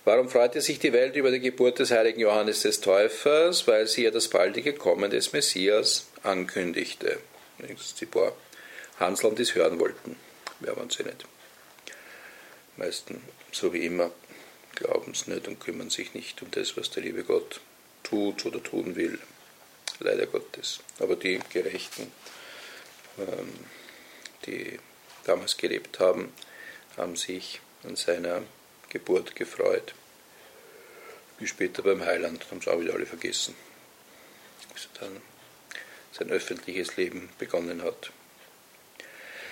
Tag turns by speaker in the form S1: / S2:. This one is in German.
S1: Warum freute sich die Welt über die Geburt des heiligen Johannes des Täufers? Weil sie ja das baldige Kommen des Messias ankündigte. Wenigstens die paar Hanseln, die es hören wollten. Wer waren sie nicht? Die meisten, so wie immer, glauben es nicht und kümmern sich nicht um das, was der liebe Gott tut oder tun will. Leider Gottes. Aber die Gerechten, die damals gelebt haben, haben sich an seiner Geburt gefreut. Wie später beim Heiland, haben es auch wieder alle vergessen. Als er dann sein öffentliches Leben begonnen hat.